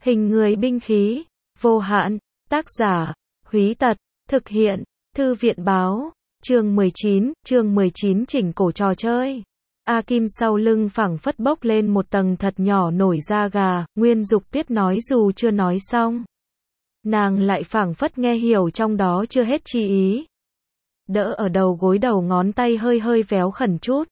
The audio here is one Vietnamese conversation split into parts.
Hình người binh khí, vô hạn, tác giả, Húy Tật, thực hiện, Thư viện báo, chương 19 chỉnh cổ trò chơi. A Kim sau lưng phảng phất bốc lên một tầng thật nhỏ nổi da gà, Nguyên Dục Tuyết nói dù chưa nói xong. Nàng lại phảng phất nghe hiểu trong đó chưa hết chi ý. Đỡ ở đầu gối đầu ngón tay hơi hơi véo khẩn chút.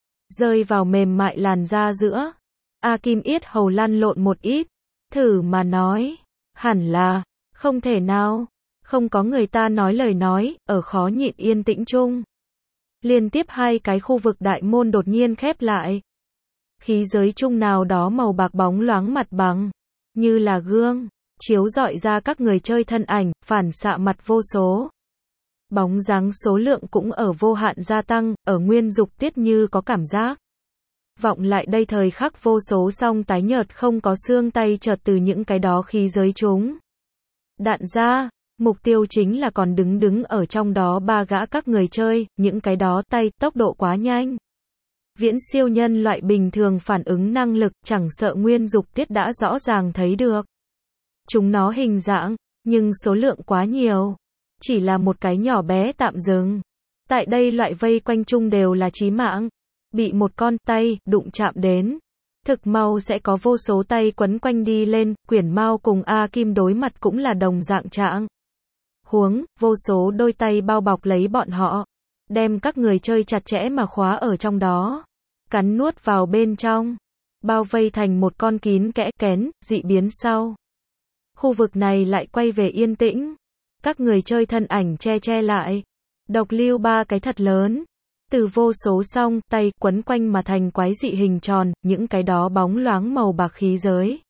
Rơi vào mềm mại làn da giữa. A Kim yết hầu lăn lộn một ít. Thử mà nói. Hẳn là. Không thể nào. Không có người ta nói lời nói, ở khó nhịn yên tĩnh chung. Liên tiếp hai cái khu vực đại môn đột nhiên khép lại. Khí giới chung nào đó màu bạc bóng loáng mặt bằng. Như là gương. Chiếu rọi ra các người chơi thân ảnh, phản xạ mặt vô số. Bóng dáng số lượng cũng ở vô hạn gia tăng, ở Nguyên Dục Tuyết như có cảm giác. Vọng lại đây thời khắc vô số song tái nhợt không có xương tay chợt từ những cái đó khí giới chúng. Đạn ra, mục tiêu chính là còn đứng ở trong đó ba gã các người chơi, những cái đó tay, tốc độ quá nhanh. Viễn siêu nhân loại bình thường phản ứng năng lực, chẳng sợ Nguyên Dục Tuyết đã rõ ràng thấy được. Chúng nó hình dạng, nhưng số lượng quá nhiều. Chỉ là một cái nhỏ bé tạm dừng. Tại đây loại vây quanh chung đều là chí mạng. Bị một con tay đụng chạm đến. Thực mau sẽ có vô số tay quấn quanh đi lên, Quyển Mao cùng A Kim đối mặt cũng là đồng dạng trạng. Huống, vô số đôi tay bao bọc lấy bọn họ. Đem các người chơi chặt chẽ mà khóa ở trong đó. Cắn nuốt vào bên trong. Bao vây thành một con kín kẽ kén, dị biến sau. Khu vực này lại quay về yên tĩnh. Các người chơi thân ảnh che lại. Độc lưu ba cái thật lớn. Từ vô số song tay quấn quanh mà thành quái dị hình tròn, những cái đó bóng loáng màu bạc khí giới.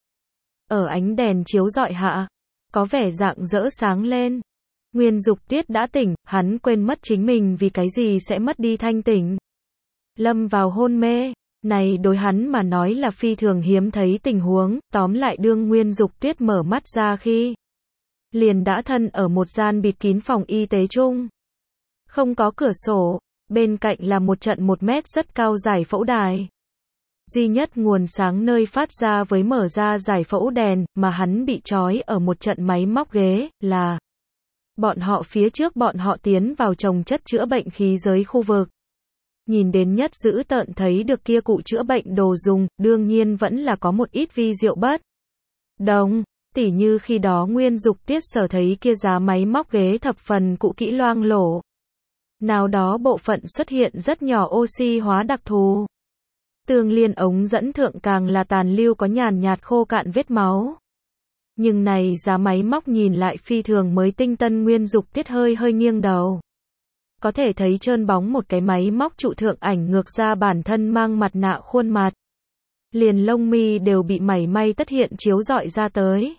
Ở ánh đèn chiếu rọi hạ, có vẻ rạng rỡ sáng lên. Nguyên Dục Tuyết đã tỉnh, hắn quên mất chính mình vì cái gì sẽ mất đi thanh tỉnh. Lâm vào hôn mê. Này đối hắn mà nói là phi thường hiếm thấy tình huống, tóm lại đương Nguyên Dục Tuyết mở mắt ra khi liền đã thân ở một gian bịt kín phòng y tế chung. Không có cửa sổ, bên cạnh là một trận 1 mét rất cao giải phẫu đài. Duy nhất nguồn sáng nơi phát ra với mở ra giải phẫu đèn, mà hắn bị trói ở một trận máy móc ghế, là bọn họ phía trước bọn họ tiến vào trồng chất chữa bệnh khí giới khu vực. Nhìn đến nhất dữ tợn thấy được kia cụ chữa bệnh đồ dùng, đương nhiên vẫn là có một ít vi diệu bất đồng. Tỉ như khi đó Nguyên Dục Tuyết sở thấy kia giá máy móc ghế thập phần cũ kỹ loang lổ. Nào đó bộ phận xuất hiện rất nhỏ oxy hóa đặc thù. Tương liên ống dẫn thượng càng là tàn lưu có nhàn nhạt khô cạn vết máu. Nhưng này giá máy móc nhìn lại phi thường mới tinh tân. Nguyên Dục Tuyết hơi nghiêng đầu. Có thể thấy trơn bóng một cái máy móc trụ thượng ảnh ngược ra bản thân mang mặt nạ khuôn mặt. Liền lông mi đều bị mảy may tất hiện chiếu rọi ra tới.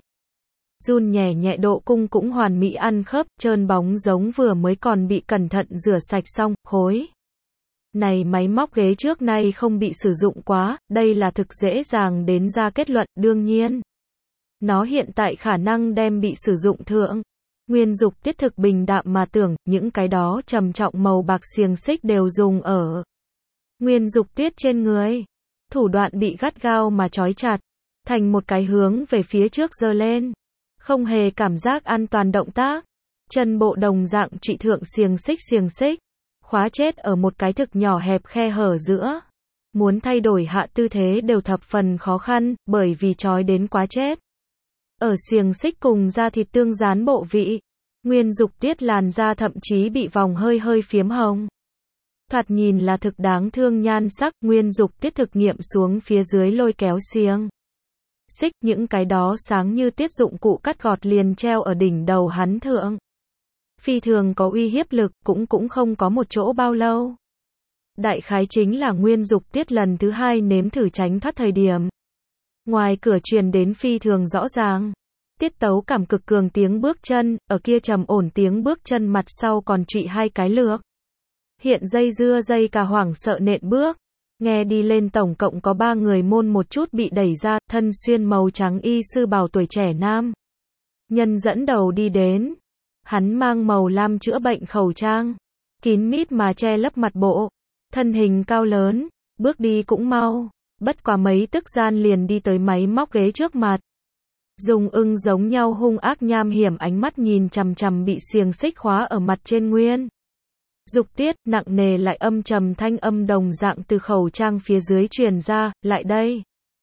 Run nhẹ độ cung cũng hoàn mỹ ăn khớp, trơn bóng giống vừa mới còn bị cẩn thận rửa sạch xong, khối. Này máy móc ghế trước nay không bị sử dụng quá, đây là thực dễ dàng đến ra kết luận, đương nhiên. Nó hiện tại khả năng đem bị sử dụng thượng. Nguyên Dục Tuyết thực bình đạm mà tưởng, những cái đó trầm trọng màu bạc xiềng xích đều dùng ở Nguyên Dục Tuyết trên người. Thủ đoạn bị gắt gao mà trói chặt, thành một cái hướng về phía trước giơ lên. Không hề cảm giác an toàn động tác. Chân bộ đồng dạng trụy thượng xiềng xích. Khóa chết ở một cái thực nhỏ hẹp khe hở giữa. Muốn thay đổi hạ tư thế đều thập phần khó khăn, bởi vì trói đến quá chết. Ở xiềng xích cùng da thịt tương dán bộ vị. Nguyên Dục Tuyết làn da thậm chí bị vòng hơi phiếm hồng. Thoạt nhìn là thực đáng thương nhan sắc. Nguyên Dục Tuyết thực nghiệm xuống phía dưới lôi kéo xiềng xích, những cái đó sáng như tiết dụng cụ cắt gọt liền treo ở đỉnh đầu hắn thượng. Phi thường có uy hiếp lực, cũng không có một chỗ bao lâu. Đại khái chính là Nguyên Dục Tuyết lần thứ 2 nếm thử tránh thoát thời điểm. Ngoài cửa truyền đến phi thường rõ ràng. Tiết tấu cảm cực cường tiếng bước chân, ở kia trầm ổn tiếng bước chân mặt sau còn trụy 2 cái lược. Hiện dây cà hoảng sợ nện bước. Nghe đi lên tổng cộng có 3 người môn một chút bị đẩy ra, thân xuyên màu trắng y sư bào tuổi trẻ nam. Nhân dẫn đầu đi đến. Hắn mang màu lam chữa bệnh khẩu trang. Kín mít mà che lấp mặt bộ. Thân hình cao lớn, bước đi cũng mau. Bất quá mấy tức gian liền đi tới máy móc ghế trước mặt. Dùng ưng giống nhau hung ác nham hiểm ánh mắt nhìn chằm chằm bị xiềng xích khóa ở mặt trên Nguyên Dục Tiết, nặng nề lại âm trầm thanh âm đồng dạng từ khẩu trang phía dưới truyền ra, lại đây.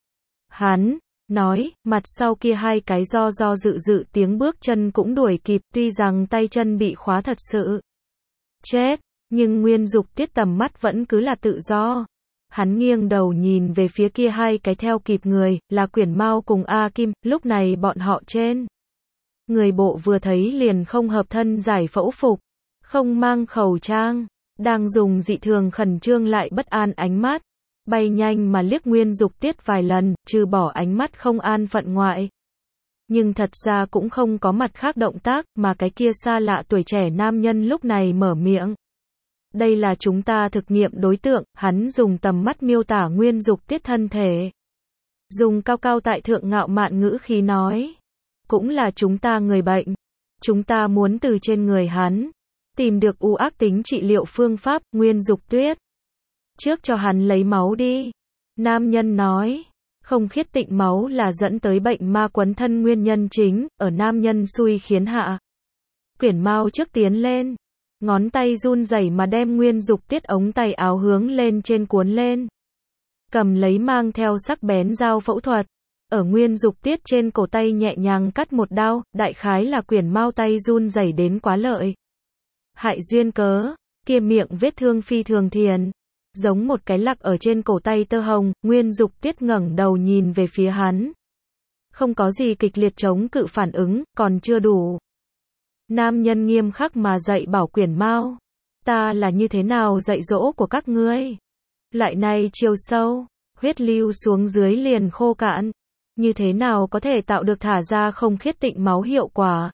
Hắn nói, mặt sau kia hai cái do dự dự tiếng bước chân cũng đuổi kịp, tuy rằng tay chân bị khóa thật sự chết, nhưng Nguyên Dục Tiết tầm mắt vẫn cứ là tự do. Hắn nghiêng đầu nhìn về phía kia hai cái theo kịp người, là Quyển Mao cùng A Kim, lúc này bọn họ trên người bộ vừa thấy liền không hợp thân giải phẫu phục, không mang khẩu trang, đang dùng dị thường khẩn trương lại bất an ánh mắt, bay nhanh mà liếc Nguyên Dục Tiết vài lần, trừ bỏ ánh mắt không an phận ngoại. Nhưng thật ra cũng không có mặt khác động tác, mà cái kia xa lạ tuổi trẻ nam nhân lúc này mở miệng. Đây là chúng ta thực nghiệm đối tượng, hắn dùng tầm mắt miêu tả Nguyên Dục Tiết thân thể. Dùng cao cao tại thượng ngạo mạn ngữ khí nói. Cũng là chúng ta người bệnh. Chúng ta muốn từ trên người hắn tìm được u ác tính trị liệu phương pháp, Nguyên Dục Tiết. Trước cho hắn lấy máu đi. Nam nhân nói. Không khiết tịnh máu là dẫn tới bệnh ma quấn thân nguyên nhân chính, ở nam nhân xui khiến hạ. Quyển Mao trước tiến lên. Ngón tay run rẩy mà đem Nguyên Dục Tiết ống tay áo hướng lên trên cuốn lên. Cầm lấy mang theo sắc bén dao phẫu thuật. Ở Nguyên Dục Tiết trên cổ tay nhẹ nhàng cắt một đao, đại khái là Quyển Mao tay run rẩy đến quá lợi. Hại duyên cớ, kia miệng vết thương phi thường thiền. Giống một cái lặc ở trên cổ tay tơ hồng, Nguyên Dục Tiết ngẩng đầu nhìn về phía hắn. Không có gì kịch liệt chống cự phản ứng, còn chưa đủ. Nam nhân nghiêm khắc mà dạy bảo Quyển Mao. Ta là như thế nào dạy dỗ của các ngươi? Loại này chiều sâu, huyết lưu xuống dưới liền khô cạn. Như thế nào có thể tạo được thả ra không khiết tịnh máu hiệu quả?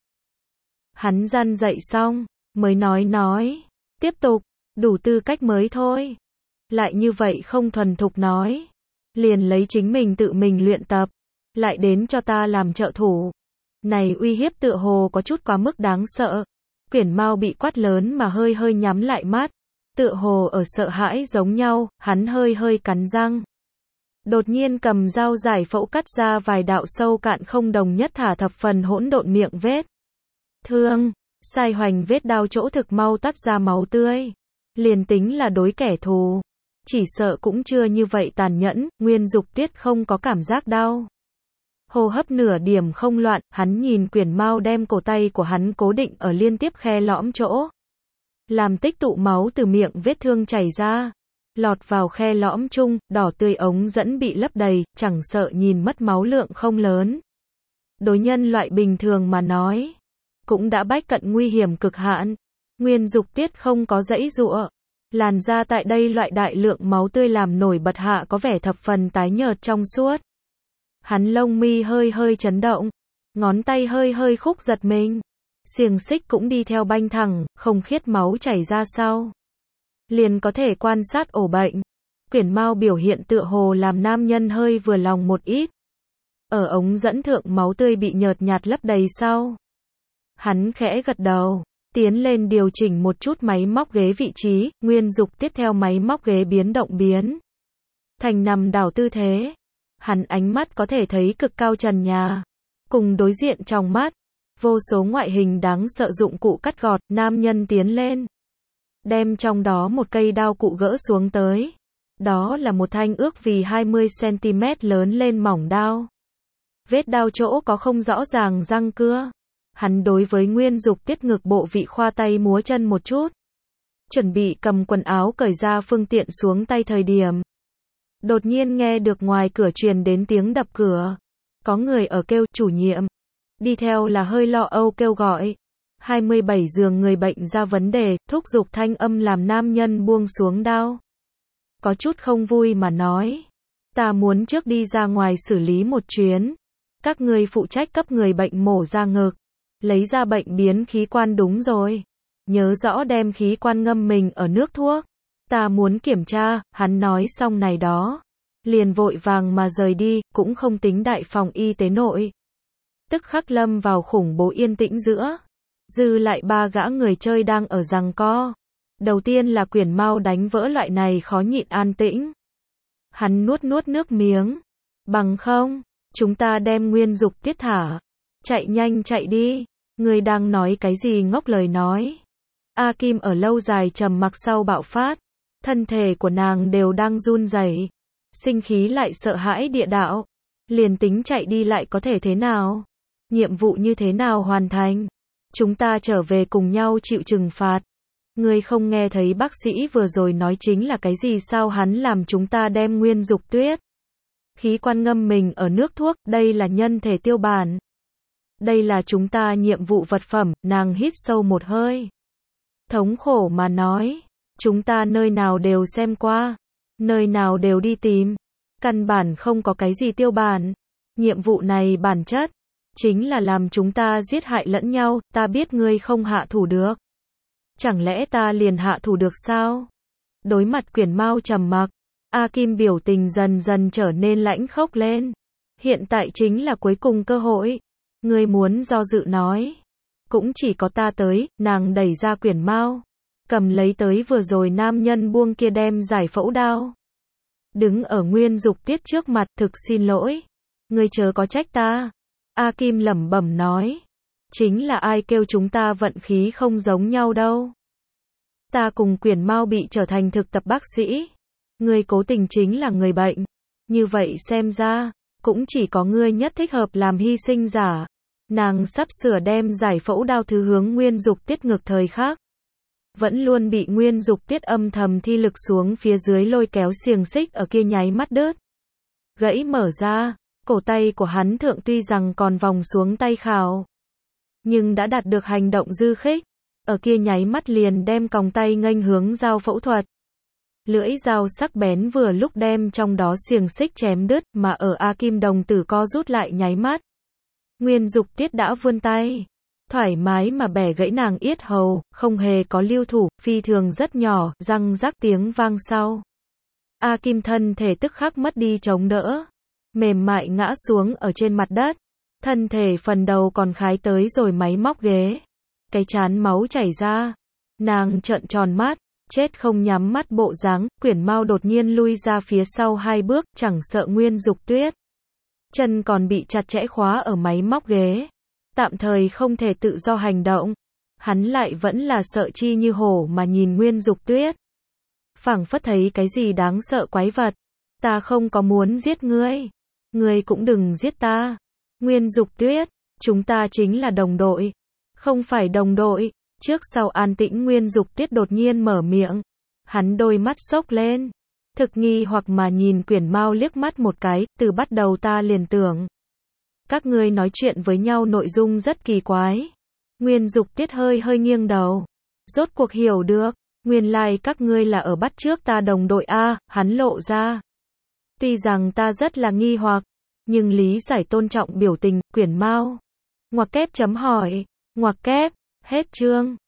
Hắn răn dạy xong, mới nói. Tiếp tục, đủ tư cách mới thôi. Lại như vậy không thuần thục nói. Liền lấy chính mình tự mình luyện tập. Lại đến cho ta làm trợ thủ. Này uy hiếp tựa hồ có chút quá mức đáng sợ. Quyển Mao bị quát lớn mà hơi hơi nhắm lại mắt. Tựa hồ ở sợ hãi giống nhau, hắn hơi cắn răng. Đột nhiên cầm dao giải phẫu cắt ra vài đạo sâu cạn không đồng nhất thả thập phần hỗn độn miệng vết thương, sai hoành vết đao chỗ thực mau tắt ra máu tươi. Liền tính là đối kẻ thù, chỉ sợ cũng chưa như vậy tàn nhẫn. Nguyên Dục Tiết không có cảm giác đau. Hô hấp nửa điểm không loạn, hắn nhìn Quyển Mao đem cổ tay của hắn cố định ở liên tiếp khe lõm chỗ. Làm tích tụ máu từ miệng vết thương chảy ra. Lọt vào khe lõm chung, đỏ tươi ống dẫn bị lấp đầy, chẳng sợ nhìn mất máu lượng không lớn. Đối nhân loại bình thường mà nói, cũng đã bách cận nguy hiểm cực hạn. Nguyên Dục Tiết không có giãy giụa. Làn da tại đây loại đại lượng máu tươi làm nổi bật hạ có vẻ thập phần tái nhợt trong suốt. Hắn lông mi hơi chấn động, ngón tay hơi khúc giật mình. Xiềng xích cũng đi theo banh thẳng, không khiết máu chảy ra sau. Liền có thể quan sát ổ bệnh. Quyển Mao biểu hiện tựa hồ làm nam nhân hơi vừa lòng một ít. Ở ống dẫn thượng máu tươi bị nhợt nhạt lấp đầy sau. Hắn khẽ gật đầu, tiến lên điều chỉnh một chút máy móc ghế vị trí, Nguyên Dục Tiết theo máy móc ghế biến động biến thành nằm đảo tư thế. Hắn ánh mắt có thể thấy cực cao trần nhà, cùng đối diện trong mắt, vô số ngoại hình đáng sợ dụng cụ cắt gọt. Nam nhân tiến lên, đem trong đó một cây đao cụ gỡ xuống tới. Đó là một thanh ước vì 20 cm lớn lên mỏng đao. Vết đao chỗ có không rõ ràng răng cưa. Hắn đối với Nguyên Dục Tiết ngực bộ vị khoa tay múa chân một chút. Chuẩn bị cầm quần áo cởi ra phương tiện xuống tay thời điểm. Đột nhiên nghe được ngoài cửa truyền đến tiếng đập cửa. Có người ở kêu chủ nhiệm. Đi theo là hơi lo âu kêu gọi. 27 giường người bệnh ra vấn đề, thúc giục thanh âm làm nam nhân buông xuống đao. Có chút không vui mà nói. Ta muốn trước đi ra ngoài xử lý một chuyến. Các người phụ trách cấp người bệnh mổ ra ngực. Lấy ra bệnh biến khí quan đúng rồi. Nhớ rõ đem khí quan ngâm mình ở nước thuốc. Ta muốn kiểm tra, hắn nói xong này đó. Liền vội vàng mà rời đi, cũng không tính đại phòng y tế nội. Tức khắc lâm vào khủng bố yên tĩnh giữa. Dư lại ba gã người chơi đang ở giằng co. Đầu tiên là Quyển Mao đánh vỡ loại này khó nhịn an tĩnh. Hắn nuốt nước miếng. Bằng không, Chúng ta đem Nguyên Dục Tuyết thả. Chạy nhanh chạy đi. Ngươi đang nói cái gì ngốc lời nói. A Kim ở lâu dài trầm mặc sau bạo phát. Thân thể của nàng đều đang run rẩy. Sinh khí lại sợ hãi địa đạo. Liền tính chạy đi lại có thể thế nào? Nhiệm vụ như thế nào hoàn thành? Chúng ta trở về cùng nhau chịu trừng phạt. Ngươi không nghe thấy bác sĩ vừa rồi nói chính là cái gì sao hắn làm chúng ta đem Nguyên Dục Tuyết. Khí quan ngâm mình ở nước thuốc, đây là nhân thể tiêu bản. Đây là chúng ta nhiệm vụ vật phẩm, nàng hít sâu một hơi. Thống khổ mà nói, chúng ta nơi nào đều xem qua, nơi nào đều đi tìm. Căn bản không có cái gì tiêu bản. Nhiệm vụ này bản chất chính là làm chúng ta giết hại lẫn nhau, ta biết ngươi không hạ thủ được. Chẳng lẽ ta liền hạ thủ được sao? Đối mặt Quyển Mao trầm mặc, A Kim biểu tình dần dần trở nên lãnh khốc lên. Hiện tại chính là cuối cùng cơ hội. Ngươi muốn do dự nói. Cũng chỉ có ta tới, nàng đẩy ra Quyển Mao. Cầm lấy tới vừa rồi nam nhân buông kia đem giải phẫu đao. Đứng ở Nguyên Dục Tuyết trước mặt, thực xin lỗi. Ngươi chớ có trách ta. A Kim lẩm bẩm nói. Chính là ai kêu chúng ta vận khí không giống nhau đâu. Ta cùng Quyển Mao bị trở thành thực tập bác sĩ. Ngươi cố tình chính là người bệnh. Như vậy xem ra, cũng chỉ có ngươi nhất thích hợp làm hy sinh giả. Nàng sắp sửa đem giải phẫu đao thứ hướng Nguyên Dục Tuyết ngược thời khắc. Vẫn luôn bị Nguyên Dục Tuyết âm thầm thi lực xuống phía dưới lôi kéo xiềng xích ở kia nháy mắt đứt. Gãy mở ra, cổ tay của hắn thượng tuy rằng còn vòng xuống tay khảo. Nhưng đã đạt được hành động dư khích. Ở kia nháy mắt liền đem còng tay nghênh hướng dao phẫu thuật. Lưỡi dao sắc bén vừa lúc đem trong đó xiềng xích chém đứt mà ở A Kim đồng tử co rút lại nháy mắt. Nguyên Dục Tuyết đã vươn tay. Thoải mái mà bẻ gãy nàng yết hầu, không hề có lưu thủ, phi thường rất nhỏ, răng rắc tiếng vang sau. A Kim thân thể tức khắc mất đi chống đỡ. Mềm mại ngã xuống ở trên mặt đất. Thân thể phần đầu còn khái tới rồi máy móc ghế. Cái chán máu chảy ra. Nàng trợn tròn mắt, chết không nhắm mắt bộ dáng, Quyển Mao đột nhiên lui ra phía sau 2 bước, chẳng sợ Nguyên Dục Tuyết. Chân còn bị chặt chẽ khóa ở máy móc ghế. Tạm thời không thể tự do hành động. Hắn lại vẫn là sợ chi như hổ mà nhìn Nguyên Dục Tuyết. Phảng phất thấy cái gì đáng sợ quái vật. Ta không có muốn giết ngươi. Ngươi cũng đừng giết ta. Nguyên Dục Tuyết, chúng ta chính là đồng đội. Không phải đồng đội. Trước sau an tĩnh Nguyên Dục Tuyết đột nhiên mở miệng. Hắn đôi mắt sốc lên. Thực nghi hoặc mà nhìn Quyển Mao liếc mắt một cái, từ bắt đầu ta liền tưởng. Các ngươi nói chuyện với nhau nội dung rất kỳ quái. Nguyên Dục Tuyết hơi hơi nghiêng đầu. Rốt cuộc hiểu được. Nguyên lai các ngươi là ở bắt trước ta đồng đội A, hắn lộ ra. Tuy rằng ta rất là nghi hoặc, nhưng lý giải tôn trọng biểu tình, Quyển Mao. Ngoặc kép chấm hỏi. Ngoặc kép, hết chương.